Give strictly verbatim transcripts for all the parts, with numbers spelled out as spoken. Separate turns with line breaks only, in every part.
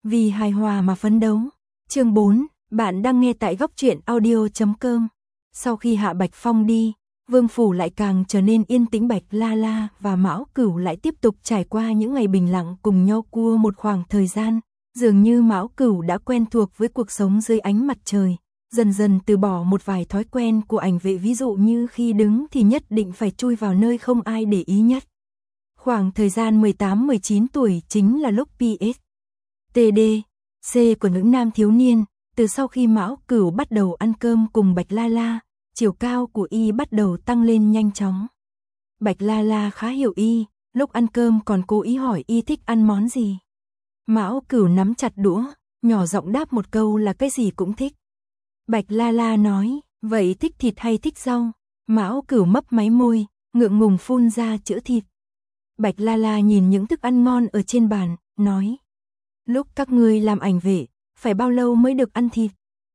vì hài hòa mà phấn đấu. Chương bốn, bạn đang nghe tại góc truyện audio chấm com. Sau khi Hạ Bạch Phong đi, Vương phủ lại càng trở nên yên tĩnh. Bạch La La và Mão Cửu lại tiếp tục trải qua những ngày bình lặng cùng nhau qua một khoảng thời gian, dường như Mão Cửu đã quen thuộc với cuộc sống dưới ánh mặt trời, dần dần từ bỏ một vài thói quen của ảnh vệ, ví dụ như khi đứng thì nhất định phải chui vào nơi không ai để ý nhất. Khoảng thời gian mười tám mười chín tuổi chính là lúc pê ét tê đê xê của những nam thiếu niên. Từ sau khi Mão Cửu bắt đầu ăn cơm cùng Bạch La La, chiều cao của y bắt đầu tăng lên nhanh chóng. Bạch La La khá hiểu y, lúc ăn cơm còn cố ý hỏi y thích ăn món gì. Mão Cửu nắm chặt đũa, nhỏ giọng đáp một câu là cái gì cũng thích. Bạch La La nói, vậy thích thịt hay thích rau? Mão Cửu mấp máy môi, ngượng ngùng phun ra chữ thịt. Bạch La La nhìn những thức ăn ngon ở trên bàn, nói, lúc các ngươi làm ảnh vệ, phải bao lâu mới được ăn thịt?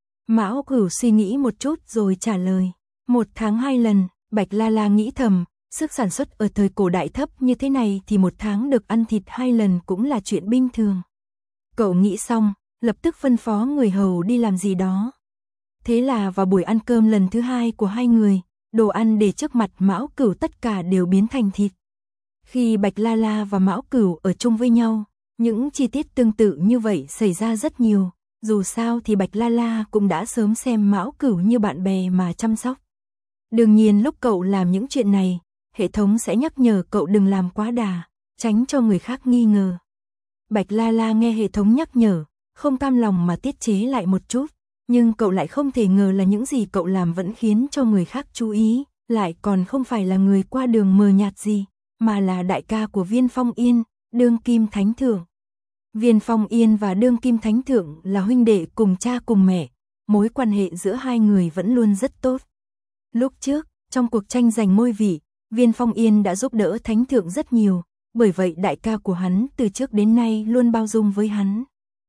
Mão Cửu suy nghĩ một chút rồi trả lời, một tháng hai lần. Bạch La La nghĩ thầm, sức sản xuất ở thời cổ đại thấp như thế này thì một tháng được ăn thịt hai lần cũng là chuyện bình thường. Cậu nghĩ xong, lập tức phân phó người hầu đi làm gì đó. Thế là vào buổi ăn cơm lần thứ hai của hai người, đồ ăn để trước mặt Mão Cửu tất cả đều biến thành thịt. Khi Bạch La La và Mão Cửu ở chung với nhau, những chi tiết tương tự như vậy xảy ra rất nhiều. Dù sao thì Bạch La La cũng đã sớm xem Mão Cửu như bạn bè mà chăm sóc. Đương nhiên lúc cậu làm những chuyện này, hệ thống sẽ nhắc nhở cậu đừng làm quá đà, tránh cho người khác nghi ngờ. Bạch La La nghe hệ thống nhắc nhở, không cam lòng mà tiết chế lại một chút, nhưng cậu lại không thể ngờ là những gì cậu làm vẫn khiến cho người khác chú ý, lại còn không phải là người qua đường mờ nhạt gì, mà là đại ca của Viên Phong Yên, đương kim thánh thượng. Viên Phong Yên và đương kim thánh thượng là huynh đệ cùng cha cùng mẹ, mối quan hệ giữa hai người vẫn luôn rất tốt. Lúc trước, trong cuộc tranh giành ngôi vị, Viên Phong Yên đã giúp đỡ thánh thượng rất nhiều, bởi vậy đại ca của hắn từ trước đến nay luôn bao dung với hắn.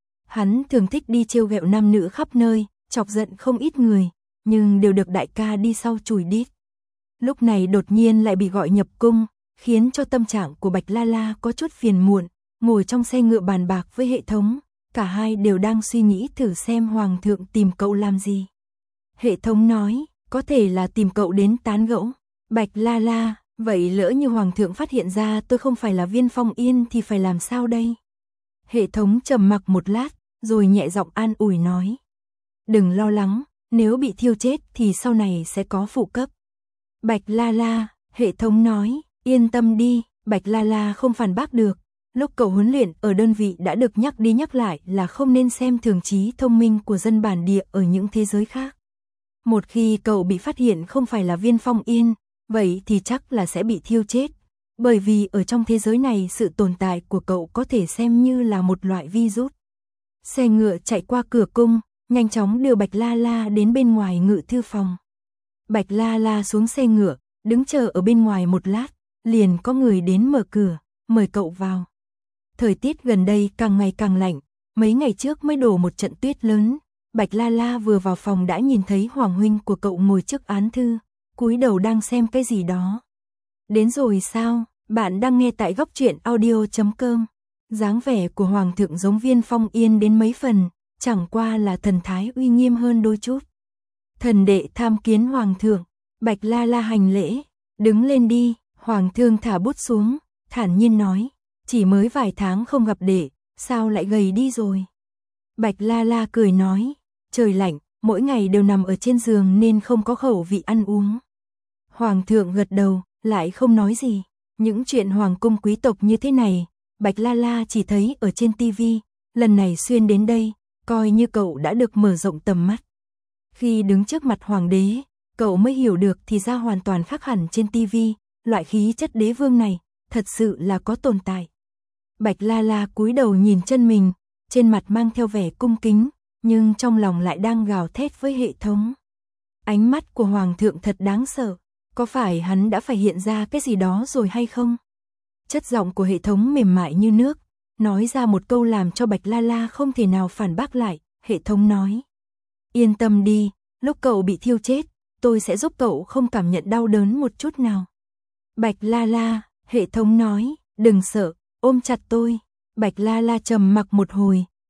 Hắn thường thích đi trêu ghẹo nam nữ khắp nơi, chọc giận không ít người, nhưng đều được đại ca đi sau chùi đít. Lúc này đột nhiên lại bị gọi nhập cung, khiến cho tâm trạng của Bạch La La có chút phiền muộn, ngồi trong xe ngựa bàn bạc với hệ thống, cả hai đều đang suy nghĩ thử xem hoàng thượng tìm cậu làm gì. Hệ thống nói, có thể là tìm cậu đến tán gẫu. Bạch La La, vậy lỡ như hoàng thượng phát hiện ra tôi không phải là Viên Phong Yên thì phải làm sao đây? Hệ thống trầm mặc một lát, rồi nhẹ giọng an ủi nói, đừng lo lắng, nếu bị thiêu chết thì sau này sẽ có phụ cấp. Bạch La La, hệ thống nói, yên tâm đi. Bạch La La không phản bác được. Lúc cậu huấn luyện ở đơn vị đã được nhắc đi nhắc lại là không nên xem thường trí thông minh của dân bản địa ở những thế giới khác. Một khi cậu bị phát hiện không phải là Viên Phong Yên, vậy thì chắc là sẽ bị thiêu chết. Bởi vì ở trong thế giới này sự tồn tại của cậu có thể xem như là một loại virus. Xe ngựa chạy qua cửa cung, nhanh chóng đưa Bạch La La đến bên ngoài ngự thư phòng. Bạch La La xuống xe ngựa, đứng chờ ở bên ngoài một lát, liền có người đến mở cửa, mời cậu vào. Thời tiết gần đây càng ngày càng lạnh, mấy ngày trước mới đổ một trận tuyết lớn. Bạch La La vừa vào phòng đã nhìn thấy hoàng huynh của cậu ngồi trước án thư, cúi đầu đang xem cái gì đó. Đến rồi sao? Bạn đang nghe tại góc truyện audio chấm com. Dáng vẻ của hoàng thượng giống Viên Phong Yên đến mấy phần, chẳng qua là thần thái uy nghiêm hơn đôi chút. Thần đệ tham kiến hoàng thượng. Bạch La La hành lễ, đứng lên đi. Hoàng thượng thả bút xuống, thản nhiên nói, chỉ mới vài tháng không gặp đệ, sao lại gầy đi rồi? Bạch La La cười nói, trời lạnh, mỗi ngày đều nằm ở trên giường nên không có khẩu vị ăn uống. Hoàng thượng gật đầu, lại không nói gì. Những chuyện hoàng cung quý tộc như thế này, Bạch La La chỉ thấy ở trên tivi, lần này xuyên đến đây, coi như cậu đã được mở rộng tầm mắt. Khi đứng trước mặt hoàng đế, cậu mới hiểu được thì ra hoàn toàn khác hẳn trên tivi, loại khí chất đế vương này, thật sự là có tồn tại. Bạch La La cúi đầu nhìn chân mình, trên mặt mang theo vẻ cung kính, nhưng trong lòng lại đang gào thét với hệ thống. Ánh mắt của hoàng thượng thật đáng sợ, có phải hắn đã phải hiện ra cái gì đó rồi hay không? Chất giọng của hệ thống mềm mại như nước, nói ra một câu làm cho Bạch La La không thể nào phản bác lại. Hệ thống nói, yên tâm đi, lúc cậu bị thiêu chết, tôi sẽ giúp cậu không cảm nhận đau đớn một chút nào. Bạch La La, hệ thống nói, đừng sợ, ôm chặt tôi. Bạch La La trầm mặc một hồi,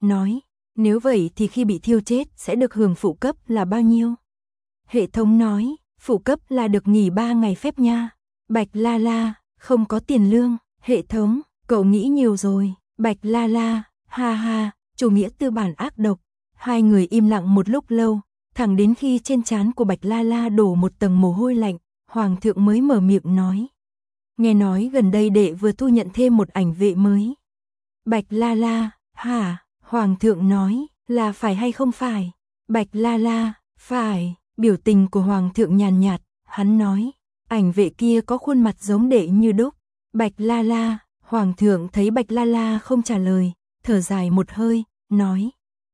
nói, nếu vậy thì khi bị thiêu chết sẽ được hưởng phụ cấp là bao nhiêu? Hệ thống nói, phụ cấp là được nghỉ ba ngày phép nha. Bạch La La, không có tiền lương. Hệ thống, cậu nghĩ nhiều rồi. Bạch La La, ha ha, chủ nghĩa tư bản ác độc. Hai người im lặng một lúc lâu, thẳng đến khi trên trán của Bạch La La đổ một tầng mồ hôi lạnh, Hoàng thượng mới mở miệng nói. Nghe nói gần đây đệ vừa thu nhận thêm một ảnh vệ mới. Bạch La La, hả? Hoàng thượng nói, là phải hay không phải? Bạch La La, phải. Biểu tình của Hoàng thượng nhàn nhạt, hắn nói, ảnh vệ kia có khuôn mặt giống đệ như đúc. Bạch La La, Hoàng thượng thấy Bạch La La không trả lời, thở dài một hơi, nói.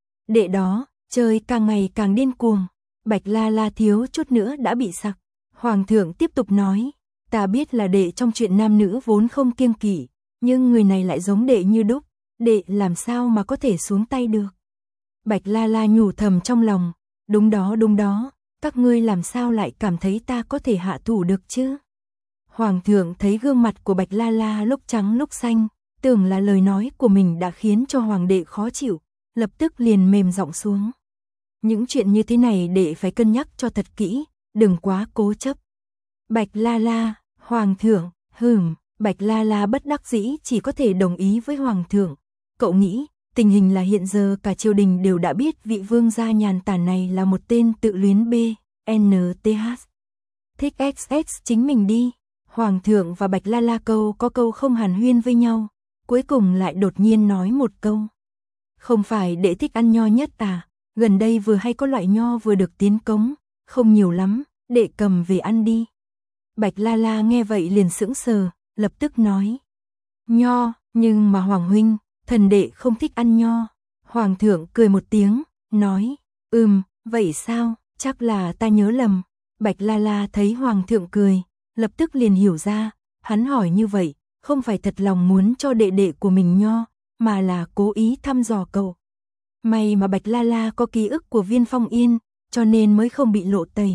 Đệ đó, chơi càng ngày càng điên cuồng. Bạch La La thiếu chút nữa đã bị sặc. Hoàng thượng tiếp tục nói, ta biết là đệ trong chuyện nam nữ vốn không kiêng kỵ, nhưng người này lại giống đệ như đúc, đệ làm sao mà có thể xuống tay được. Bạch La La nhủ thầm trong lòng, đúng đó đúng đó, các ngươi làm sao lại cảm thấy ta có thể hạ thủ được chứ? Hoàng thượng thấy gương mặt của Bạch La La lúc trắng lúc xanh, tưởng là lời nói của mình đã khiến cho hoàng đệ khó chịu, lập tức liền mềm giọng xuống. Những chuyện như thế này đệ phải cân nhắc cho thật kỹ, đừng quá cố chấp. Bạch La La, Hoàng thượng, hừm, Bạch La La bất đắc dĩ chỉ có thể đồng ý với Hoàng thượng. Cậu nghĩ, tình hình là hiện giờ cả triều đình đều đã biết vị vương gia nhàn tản này là một tên tự luyến B, N T H. Thích X X chính mình đi. Hoàng thượng và Bạch La La câu có câu không hàn huyên với nhau, cuối cùng lại đột nhiên nói một câu. Không phải đệ thích ăn nho nhất à, gần đây vừa hay có loại nho vừa được tiến cống, không nhiều lắm, đệ cầm về ăn đi. Bạch La La nghe vậy liền sững sờ, lập tức nói. Nho, nhưng mà Hoàng huynh, thần đệ không thích ăn nho. Hoàng thượng cười một tiếng, nói, ừm, vậy sao, chắc là ta nhớ lầm. Bạch La La thấy Hoàng thượng cười, lập tức liền hiểu ra, hắn hỏi như vậy, không phải thật lòng muốn cho đệ đệ của mình nho, mà là cố ý thăm dò cậu. May mà Bạch La La có ký ức của Viên Phong Yên, cho nên mới không bị lộ tẩy.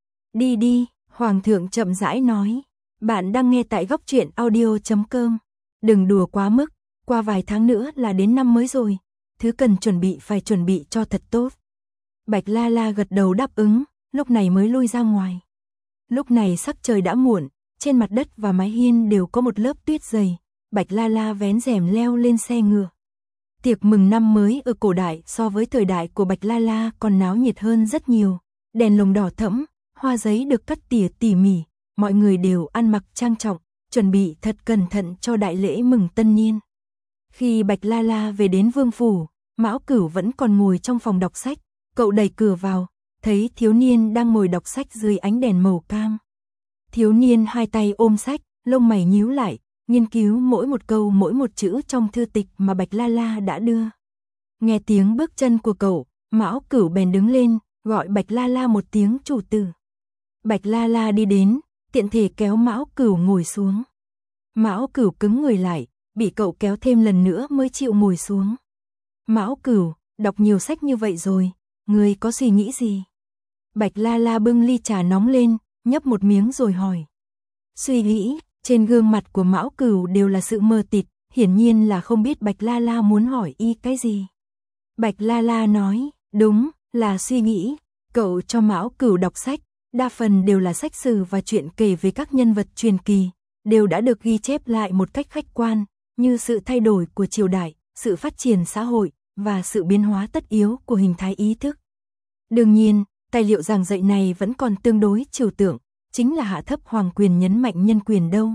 Đi đi, Hoàng thượng chậm rãi nói, bạn đang nghe tại góc truyện audio chấm com. Đừng đùa quá mức, qua vài tháng nữa là đến năm mới rồi, thứ cần chuẩn bị phải chuẩn bị cho thật tốt. Bạch La La gật đầu đáp ứng, lúc này mới lui ra ngoài. Lúc này sắc trời đã muộn, trên mặt đất và mái hiên đều có một lớp tuyết dày. Bạch La La vén rèm leo lên xe ngựa. Tiệc mừng năm mới ở cổ đại so với thời đại của Bạch La La còn náo nhiệt hơn rất nhiều. Đèn lồng đỏ thẫm, hoa giấy được cắt tỉa tỉ mỉ, mọi người đều ăn mặc trang trọng, chuẩn bị thật cẩn thận cho đại lễ mừng tân niên. Khi Bạch La La về đến vương phủ, Mão Cửu vẫn còn ngồi trong phòng đọc sách, cậu đẩy cửa vào, thấy thiếu niên đang ngồi đọc sách dưới ánh đèn màu cam. Thiếu niên hai tay ôm sách, lông mày nhíu lại, nghiên cứu mỗi một câu mỗi một chữ trong thư tịch mà Bạch La La đã đưa. Nghe tiếng bước chân của cậu, Mão Cửu bèn đứng lên, gọi Bạch La La một tiếng chủ tử. Bạch La La đi đến, tiện thể kéo Mão Cửu ngồi xuống. Mão Cửu cứng người lại, bị cậu kéo thêm lần nữa mới chịu ngồi xuống. Mão Cửu, đọc nhiều sách như vậy rồi, ngươi có suy nghĩ gì? Bạch La La bưng ly trà nóng lên, nhấp một miếng rồi hỏi. Suy nghĩ, trên gương mặt của Mão Cửu đều là sự mờ tịt, hiển nhiên là không biết Bạch La La muốn hỏi y cái gì. Bạch La La nói, đúng, là suy nghĩ. Cậu cho Mão Cửu đọc sách, đa phần đều là sách sử và chuyện kể về các nhân vật truyền kỳ, đều đã được ghi chép lại một cách khách quan, như sự thay đổi của triều đại, sự phát triển xã hội, và sự biến hóa tất yếu của hình thái ý thức. Đương nhiên, tài liệu giảng dạy này vẫn còn tương đối trừu tượng, chính là hạ thấp hoàng quyền nhấn mạnh nhân quyền đâu.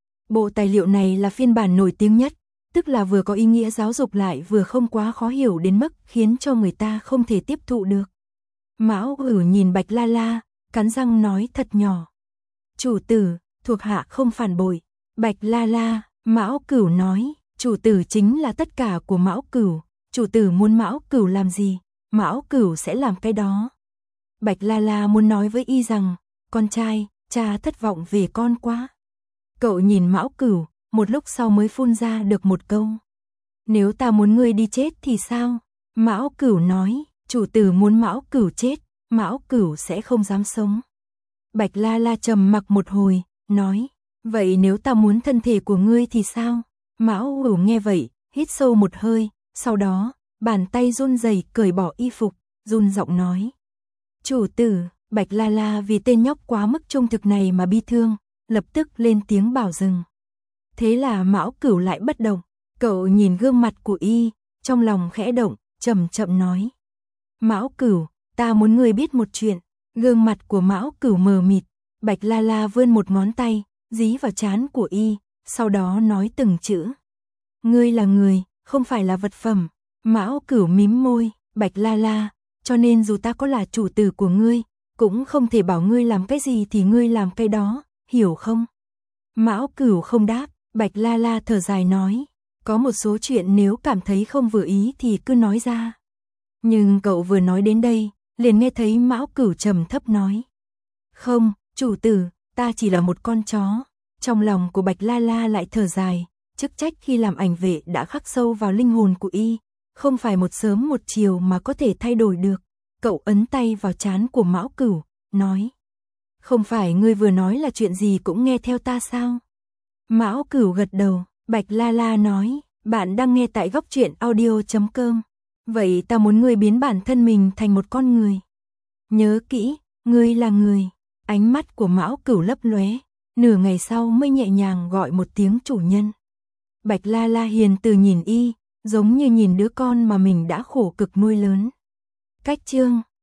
Bộ tài liệu này là phiên bản nổi tiếng nhất, tức là vừa có ý nghĩa giáo dục lại vừa không quá khó hiểu đến mức khiến cho người ta không thể tiếp thụ được. Mão Cửu nhìn Bạch La La, cắn răng nói thật nhỏ. Chủ tử, thuộc hạ không phản bội. Bạch La La, Mão Cửu nói, chủ tử chính là tất cả của Mão Cửu, chủ tử muốn Mão Cửu làm gì, Mão Cửu sẽ làm cái đó. Bạch La La muốn nói với y rằng, con trai, cha thất vọng về con quá. Cậu nhìn Mão Cửu, một lúc sau mới phun ra được một câu. Nếu ta muốn ngươi đi chết thì sao? Mão Cửu nói, chủ tử muốn Mão Cửu chết, Mão Cửu sẽ không dám sống. Bạch La La trầm mặc một hồi, nói, vậy nếu ta muốn thân thể của ngươi thì sao? Mão Cửu nghe vậy, hít sâu một hơi, sau đó, bàn tay run rẩy cởi bỏ y phục, run giọng nói. Chủ tử, Bạch La La vì tên nhóc quá mức trung thực này mà bi thương, lập tức lên tiếng bảo dừng. Thế là Mão Cửu lại bất động, cậu nhìn gương mặt của y, trong lòng khẽ động, chậm chậm nói. Mão Cửu, ta muốn ngươi biết một chuyện. Gương mặt của Mão Cửu mờ mịt, Bạch La La vươn một ngón tay, dí vào trán của y, sau đó nói từng chữ. Ngươi là người, không phải là vật phẩm. Mão Cửu mím môi, Bạch La La, cho nên dù ta có là chủ tử của ngươi, cũng không thể bảo ngươi làm cái gì thì ngươi làm cái đó, hiểu không? Mão Cửu không đáp, Bạch La La thở dài nói, có một số chuyện nếu cảm thấy không vừa ý thì cứ nói ra. Nhưng cậu vừa nói đến đây, liền nghe thấy Mão Cửu trầm thấp nói. Không, chủ tử, ta chỉ là một con chó. Trong lòng của Bạch La La lại thở dài, chức trách khi làm ảnh vệ đã khắc sâu vào linh hồn của y, không phải một sớm một chiều mà có thể thay đổi được. Cậu ấn tay vào trán của Mão Cửu, nói. Không phải ngươi vừa nói là chuyện gì cũng nghe theo ta sao? Mão Cửu gật đầu, Bạch La La nói, bạn đang nghe tại góc truyện audio chấm com. Vậy ta muốn ngươi biến bản thân mình thành một con người. Nhớ kỹ, ngươi là người. Ánh mắt của Mão Cửu lấp lóe, nửa ngày sau mới nhẹ nhàng gọi một tiếng chủ nhân. Bạch La La hiền từ nhìn y, giống như nhìn đứa con mà mình đã khổ cực nuôi lớn. Cách chương